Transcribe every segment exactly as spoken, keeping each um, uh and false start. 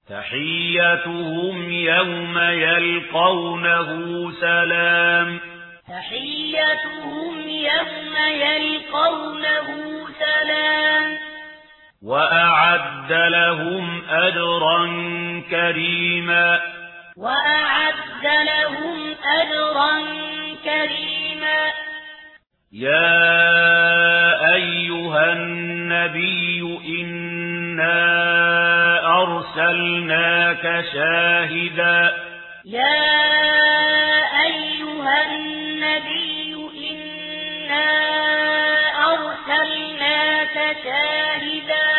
تحيتهم يوم يلقونه سلام تحيتهم يوم يلقونه سلام وأعد لهم أجرا كريما وأعد لهم أجرا كريما يا أيها النبي إنا أرسلناك شاهدا يا أيها النبي إنا أرسلناك شاهدا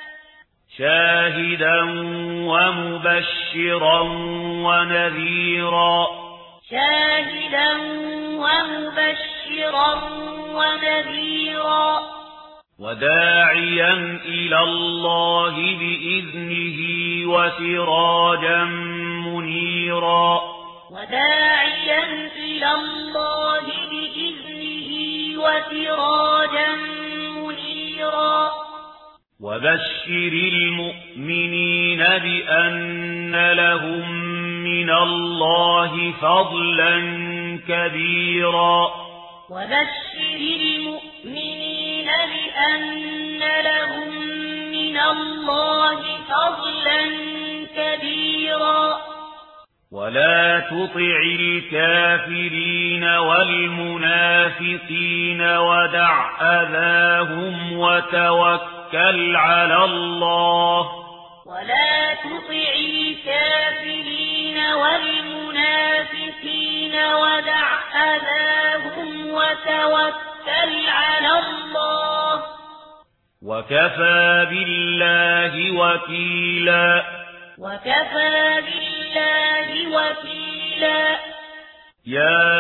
شاهدا ومبشرا ونذيرا شاهدا ومبشرا ونذيرا وداعيا إلى الله بإذنه وسراجا منيرا وداعيا إلى الله بإذنه وسراجا منيرا وبشر المؤمنين بأن لهم من الله فضلا كبيرا وبشر المؤمنين بأن لهم من الله فضلا كبيرا ولا تطع الكافرين والمنافقين ودع أذاهم وتوكل على الله ولا تطع الكافرين والمنافقين ودع أذاهم وتوكل على الله وكفى بالله وكيلا وكفى بالله وكيلا يا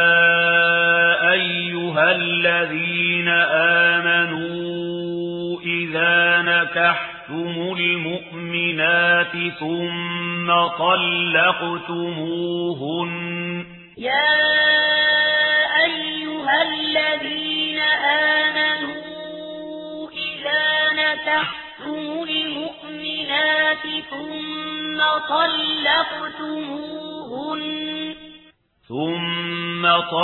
أيها الذين آمنوا إذا نكحتم المؤمنات ثم طلقتموهن يا أيها الذين آمنوا إذا نكحتم المؤمنات ثم طلقتموهن ثم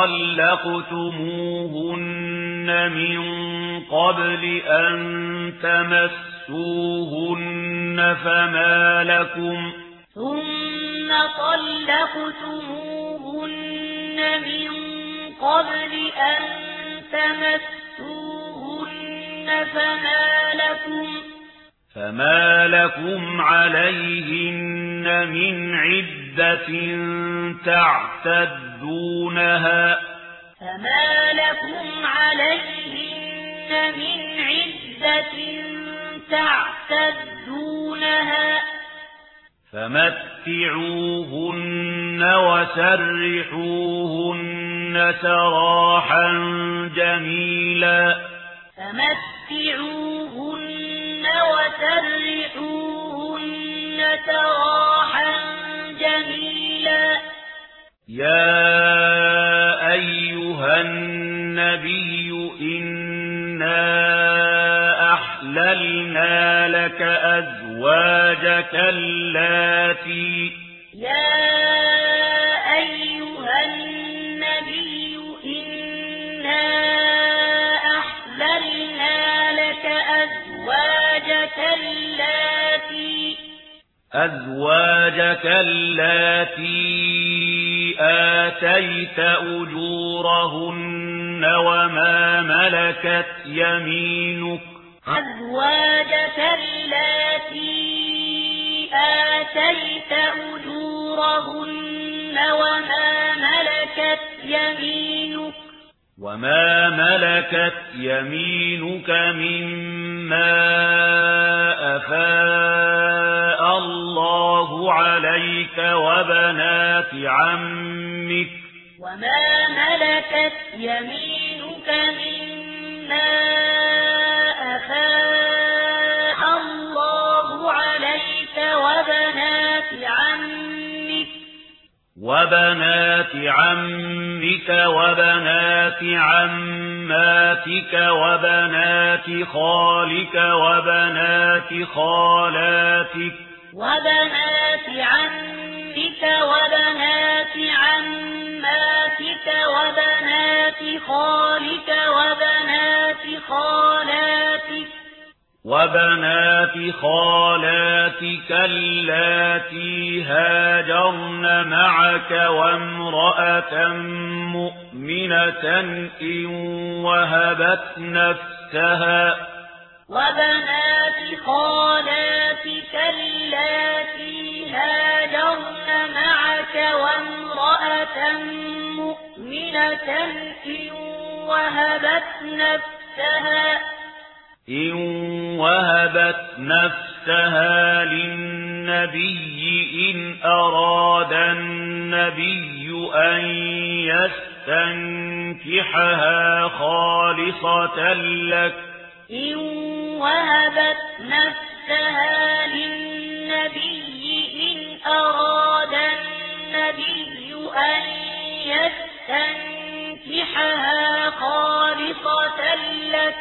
طلقتموهن من قبل أن تمسوهن فما لكم ثم طلقتموهن من قبل أن تمسوهن فما لكم فما لكم عليهن من عدة تعتدونها فما لكم عليهن من عدة تعتدونها فمتعوهن وسرحوهن سراحا جميلا فمتعوهن وسرحوهن سراحا جميلا يا أيها النبي إنا أحللنا لك أزواجك اللاتي يا أيها النبي إنا أحللنا لك أزواجك اللاتي أزواجك اللاتي آتيت أجورهن وما ملكت يمينك أزواجك اللاتي آتيت أجورهن وما ملكت يمينك وما ملكت يمينك مما أفاء الله عليك وبنات عمك وما ملكت يمينك مما أفاء الله عليك وبنات عمك وبنات عمك وبنات عماتك وبنات خالك وبنات خالاتك وبنات عمك وبنات عماتك وبنات خالك وبنات خالاتك وبنات خالاتك اللاتي هاجرن معك وامرأة مؤمنة إن وهبت نفسها وبنات خالاتك اللاتي هاجرن معك وامرأة مؤمنة إن وهبت نفسها إن وهبت نفسها للنبي إن أراد النبي أن يستنكحها خالصة لك إن وهبت نفسها للنبي إن أراد النبي أن يستنكحها خالصة لك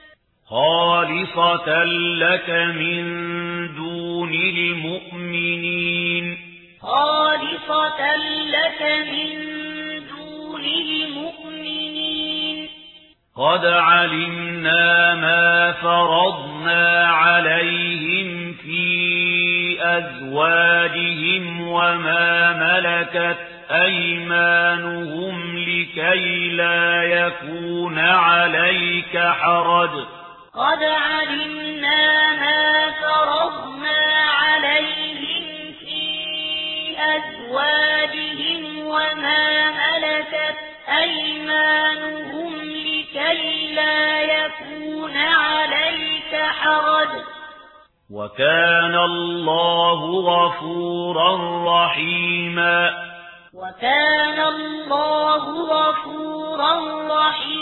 خالصة لك من دون المؤمنين خالصة لك من دون المؤمنين قد علمنا ما فرضنا عليهم في أزواجهم وما ملكت أيمانهم لكي لا يكون عليك حرج قد علمنا ما فرضنا عليهم في أزواجهم وما ملكت أيمانهم لكي لا يكون عليك حرج وكان الله غفورا رحيما وكان الله غفورا رحيما